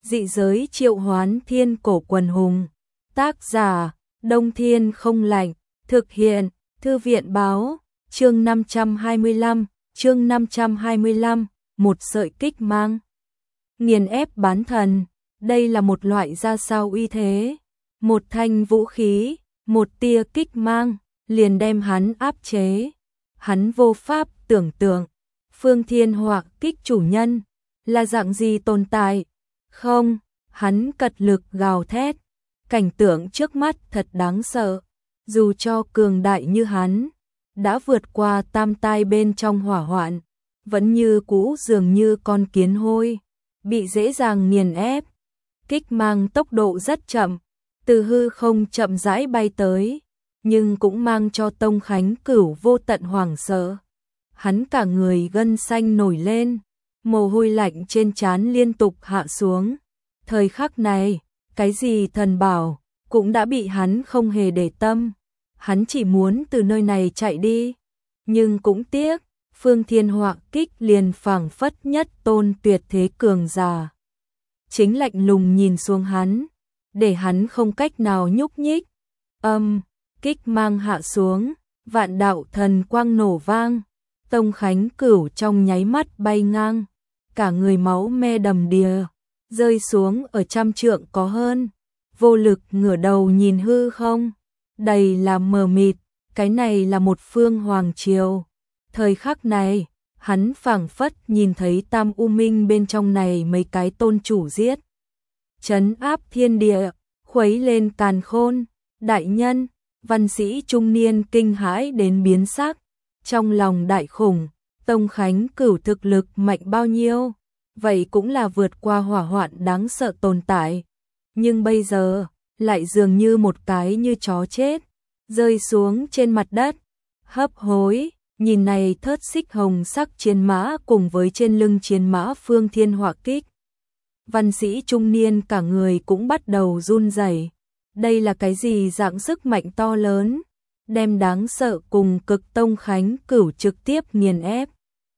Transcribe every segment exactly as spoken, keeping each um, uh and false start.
Dị giới triệu hoán thiên cổ quần hùng. Tác giả, Đông Thiên không lạnh. Thực hiện, Thư viện báo. Chương năm trăm hai mươi lăm, chương năm trăm hai mươi lăm, một sợi kích mang. Nghiền ép bán thần, đây là một loại ra sao uy thế? Một thanh vũ khí, một tia kích mang, liền đem hắn áp chế. Hắn vô pháp tưởng tượng, Phương Thiên Họa Kích chủ nhân là dạng gì tồn tại? Không, hắn cật lực gào thét, cảnh tượng trước mắt thật đáng sợ, dù cho cường đại như hắn, đã vượt qua tam tai bên trong hỏa hoạn, vẫn như cũ dường như con kiến hôi, bị dễ dàng nghiền ép. Kích mang tốc độ rất chậm, từ hư không chậm rãi bay tới, nhưng cũng mang cho Tông Khánh Cửu vô tận hoảng sợ. Hắn cả người gân xanh nổi lên, mồ hôi lạnh trên trán liên tục hạ xuống. Thời khắc này, cái gì thần bảo cũng đã bị hắn không hề để tâm. Hắn chỉ muốn từ nơi này chạy đi, nhưng cũng tiếc, Phương Thiên Họa Kích liền phảng phất nhất tôn tuyệt thế cường giả. Chính lạnh lùng nhìn xuống hắn, để hắn không cách nào nhúc nhích. Âm, kích mang hạ xuống, vạn đạo thần quang nổ vang, Tông Khánh Cửu trong nháy mắt bay ngang, cả người máu me đầm đìa, rơi xuống ở trăm trượng có hơn, vô lực ngửa đầu nhìn hư không, đầy là mờ mịt, cái này là một phương hoàng triều. Thời khắc này, hắn phảng phất nhìn thấy Tam U Minh bên trong này mấy cái tôn chủ giết, trấn áp thiên địa, khuấy lên càn khôn. Đại nhân, văn sĩ trung niên kinh hãi đến biến sắc, trong lòng đại khủng, Tông Khánh Cửu thực lực mạnh bao nhiêu, vậy cũng là vượt qua hỏa hoạn đáng sợ tồn tại, nhưng bây giờ lại dường như một cái như chó chết, rơi xuống trên mặt đất, hấp hối. Nhìn này thớt xích hồng sắc chiến mã cùng với trên lưng chiến mã Phương Thiên Họa Kích, văn sĩ trung niên cả người cũng bắt đầu run rẩy. Đây là cái gì dạng sức mạnh to lớn, đem đáng sợ cùng cực Tông Khánh Cửu trực tiếp nghiền ép.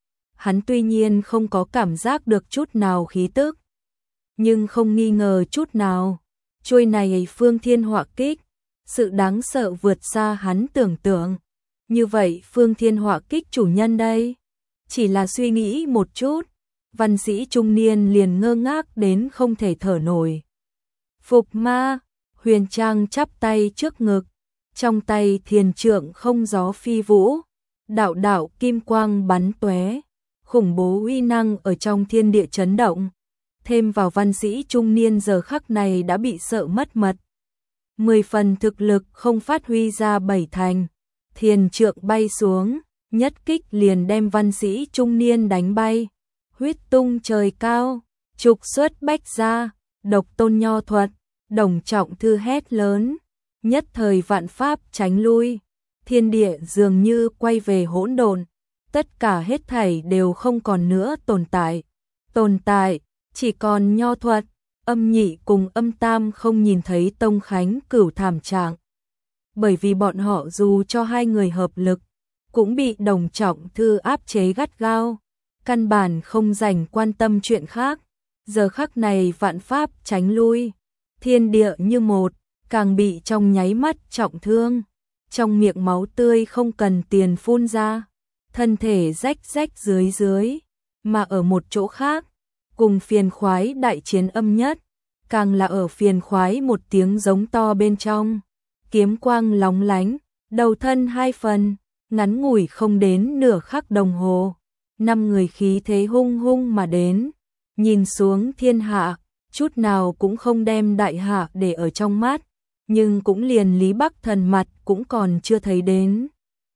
Hắn tuy nhiên không có cảm giác được chút nào khí tức, nhưng không nghi ngờ chút nào, chuôi này Phương Thiên Họa Kích, sự đáng sợ vượt xa hắn tưởng tượng. Như vậy Phương Thiên Họa Kích chủ nhân đây, chỉ là suy nghĩ một chút, văn sĩ trung niên liền ngơ ngác đến không thể thở nổi. Phục ma, Huyền Trang chắp tay trước ngực, trong tay thiền trượng không gió phi vũ, đạo đạo kim quang bắn tóe, khủng bố uy năng ở trong thiên địa chấn động, thêm vào văn sĩ trung niên giờ khắc này đã bị sợ mất mật. Mười phần thực lực không phát huy ra bảy thành. Thiền trượng bay xuống, nhất kích liền đem văn sĩ trung niên đánh bay, huyết tung trời cao, trục xuất bách gia, độc tôn nho thuật, Đồng Trọng Thư hét lớn, nhất thời vạn pháp tránh lui, thiên địa dường như quay về hỗn độn, tất cả hết thảy đều không còn nữa tồn tại, tồn tại chỉ còn nho thuật. Âm nhị cùng âm tam không nhìn thấy Tông Khánh Cửu thảm trạng, bởi vì bọn họ dù cho hai người hợp lực, cũng bị Đồng Trọng Thư áp chế gắt gao, căn bản không dành quan tâm chuyện khác. Giờ khắc này vạn pháp tránh lui, thiên địa như một, càng bị trong nháy mắt trọng thương, trong miệng máu tươi không cần tiền phun ra, thân thể rách rách dưới dưới, mà ở một chỗ khác, cùng phiền khoái đại chiến âm nhất, càng là ở phiền khoái một tiếng giống to bên trong. Kiếm quang lóng lánh, đầu thân hai phần, ngắn ngủi không đến nửa khắc đồng hồ, năm người khí thế hung hung mà đến, nhìn xuống thiên hạ, chút nào cũng không đem đại hạ để ở trong mắt, nhưng cũng liền Lý Bắc Thần mặt cũng còn chưa thấy đến,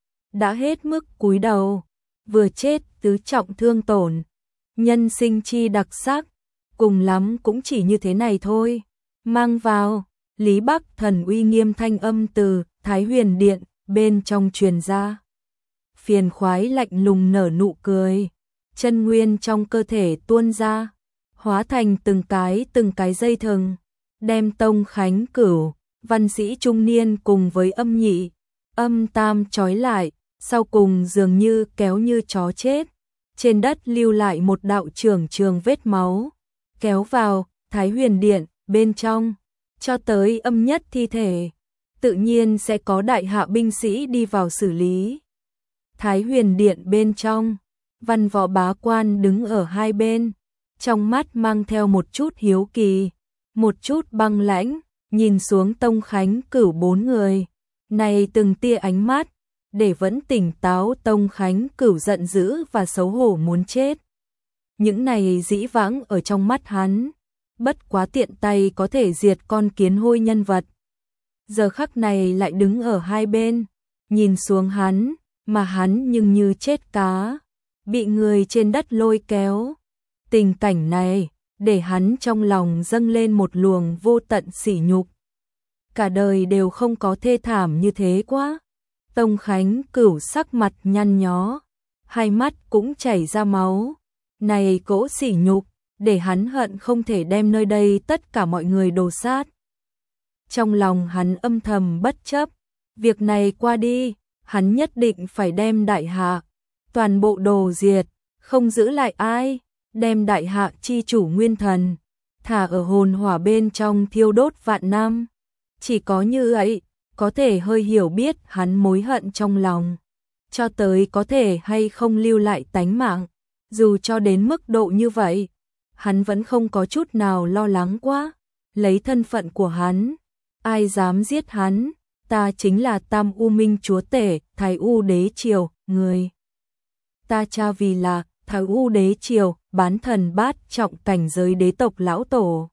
đã hết mức cúi đầu, vừa chết tứ trọng thương tổn, nhân sinh chi đặc sắc, cùng lắm cũng chỉ như thế này thôi, mang vào. Lý Bắc Thần uy nghiêm thanh âm từ Thái Huyền Điện bên trong truyền ra. Phiền khoái lạnh lùng nở nụ cười, chân nguyên trong cơ thể tuôn ra, hóa thành từng cái từng cái dây thừng, đem Tông Khánh Cửu, văn sĩ trung niên cùng với âm nhị, âm tam trói lại, sau cùng dường như kéo như chó chết, trên đất lưu lại một đạo trường trường vết máu, kéo vào, Thái Huyền Điện, bên trong, cho tới âm nhất thi thể, tự nhiên sẽ có đại hạ binh sĩ đi vào xử lý. Thái Huyền Điện bên trong, văn võ bá quan đứng ở hai bên, trong mắt mang theo một chút hiếu kỳ, một chút băng lãnh, nhìn xuống Tông Khánh Cửu bốn người. Này từng tia ánh mắt, để vẫn tỉnh táo Tông Khánh Cửu giận dữ và xấu hổ muốn chết. Những này dĩ vãng ở trong mắt hắn, bất quá tiện tay có thể diệt con kiến hôi nhân vật. Giờ khắc này lại đứng ở hai bên, nhìn xuống hắn, mà hắn nhưng như chết cá, bị người trên đất lôi kéo. Tình cảnh này, để hắn trong lòng dâng lên một luồng vô tận sỉ nhục. Cả đời đều không có thê thảm như thế quá. Tông Khánh Cửu sắc mặt nhăn nhó, hai mắt cũng chảy ra máu. Này cỗ sỉ nhục, để hắn hận không thể đem nơi đây tất cả mọi người đồ sát. Trong lòng hắn âm thầm bất chấp, việc này qua đi, hắn nhất định phải đem đại hạ, toàn bộ đồ diệt, không giữ lại ai, đem đại hạ chi chủ nguyên thần, thả ở hồn hỏa bên trong thiêu đốt vạn năm. Chỉ có như vậy, có thể hơi hiểu biết hắn mối hận trong lòng, cho tới có thể hay không lưu lại tánh mạng. Dù cho đến mức độ như vậy, hắn vẫn không có chút nào lo lắng quá. Lấy thân phận của hắn, ai dám giết hắn, ta chính là Tam U Minh Chúa Tể, Thái U Đế Triều, người. Ta cha vì là Thái U Đế Triều, bán thần bát trọng cảnh giới đế tộc lão tổ.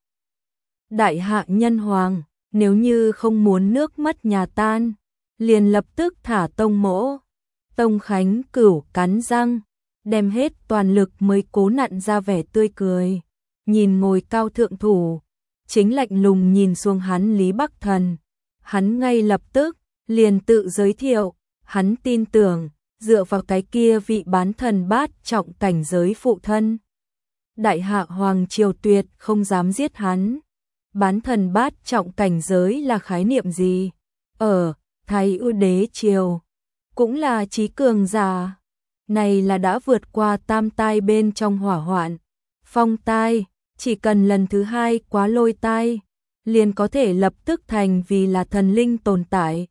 Đại hạ nhân hoàng, nếu như không muốn nước mất nhà tan, liền lập tức thả Tông mỗ. Tông Khánh Cửu cắn răng, đem hết toàn lực mới cố nặn ra vẻ tươi cười, nhìn ngồi cao thượng thủ, chính lạnh lùng nhìn xuống hắn Lý Bắc Thần. Hắn ngay lập tức liền tự giới thiệu, hắn tin tưởng, dựa vào cái kia vị bán thần bát trọng cảnh giới phụ thân, đại hạ hoàng triều tuyệt không dám giết hắn. Bán thần bát trọng cảnh giới là khái niệm gì? Ở Thái U Đế Triều, cũng là trí cường giả. Này là đã vượt qua tam tai bên trong hỏa hoạn, phong tai, chỉ cần lần thứ hai quá lôi tai, liền có thể lập tức thành vì là thần linh tồn tại.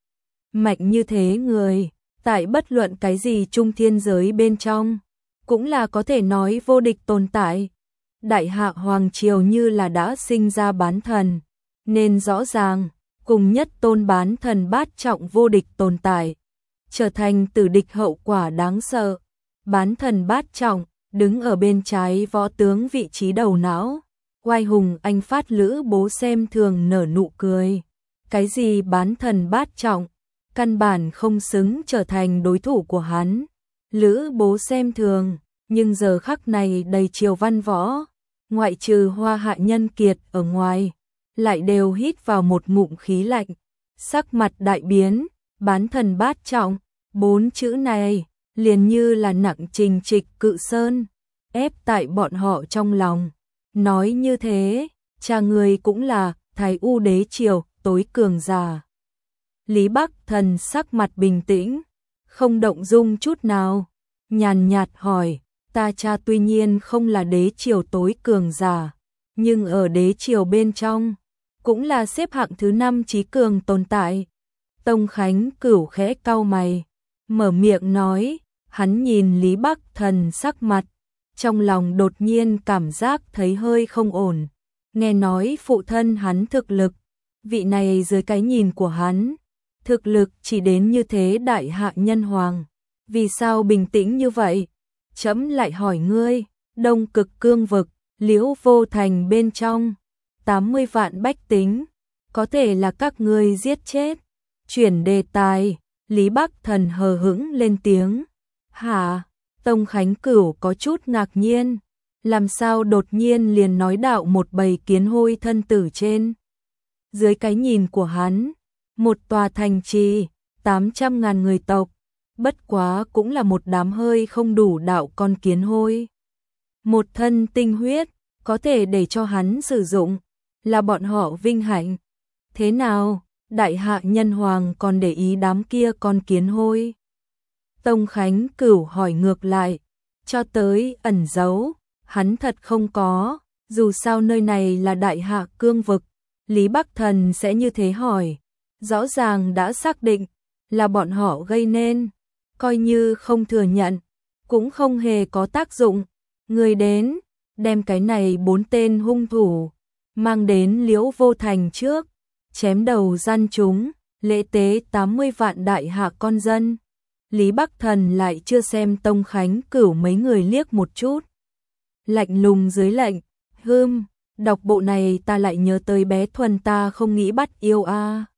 Mạnh như thế người, tại bất luận cái gì trung thiên giới bên trong, cũng là có thể nói vô địch tồn tại. Đại hạ hoàng triều như là đã sinh ra bán thần, nên rõ ràng, cùng nhất tôn bán thần bát trọng vô địch tồn tại, trở thành tử địch hậu quả đáng sợ. Bán thần bát trọng, đứng ở bên trái võ tướng vị trí đầu não, oai hùng anh phát Lữ Bố xem thường nở nụ cười. Cái gì bán thần bát trọng, căn bản không xứng trở thành đối thủ của hắn. Lữ Bố xem thường, nhưng giờ khắc này đầy triều văn võ, ngoại trừ Hoa Hạ Nhân Kiệt ở ngoài, lại đều hít vào một ngụm khí lạnh, sắc mặt đại biến. Bán thần bát trọng, bốn chữ này liền như là nặng trình trịch cự sơn, ép tại bọn họ trong lòng. Nói như thế, cha người cũng là Thái U Đế Triều tối cường giả. Lý Bắc Thần sắc mặt bình tĩnh, không động dung chút nào, nhàn nhạt hỏi, ta cha tuy nhiên không là đế triều tối cường giả, nhưng ở đế triều bên trong, cũng là xếp hạng thứ năm trí cường tồn tại. Tông Khánh Cửu khẽ cau mày, mở miệng nói, hắn nhìn Lý Bắc Thần sắc mặt, trong lòng đột nhiên cảm giác thấy hơi không ổn. Nghe nói phụ thân hắn thực lực, vị này dưới cái nhìn của hắn, thực lực chỉ đến như thế đại hạ nhân hoàng. Vì sao bình tĩnh như vậy? Chấm lại hỏi ngươi, Đông Cực Cương vực, Liễu Vô Thành bên trong, tám mươi vạn bách tính, có thể là các ngươi giết chết. Chuyển đề tài, Lý Bắc Thần hờ hững lên tiếng. Hả? Tông Khánh Cửu có chút ngạc nhiên, làm sao đột nhiên liền nói đạo một bầy kiến hôi thân tử trên. Dưới cái nhìn của hắn, một tòa thành trì, tám trăm ngàn người tộc, bất quá cũng là một đám hơi không đủ đạo con kiến hôi. Một thân tinh huyết, có thể để cho hắn sử dụng, là bọn họ vinh hạnh. Thế nào, đại hạ nhân hoàng còn để ý đám kia con kiến hôi? Tông Khánh Cửu hỏi ngược lại, cho tới ẩn giấu, hắn thật không có, Dù sao nơi này là Đại Hạ cương vực, Lý Bắc Thần sẽ như thế hỏi. Rõ ràng đã xác định là bọn họ gây nên, coi như không thừa nhận, cũng không hề có tác dụng. Người đến, đem cái này bốn tên hung thủ, mang đến Liễu Vô Thành trước, chém đầu gian chúng, lễ tế tám mươi vạn Đại Hạ con dân. Lý Bắc Thần lại chưa xem Tông Khánh Cửu mấy người liếc một chút. Lạnh lùng dưới lệnh, hưm, đọc bộ này ta lại nhớ tới bé Thuần ta không nghĩ bắt yêu a.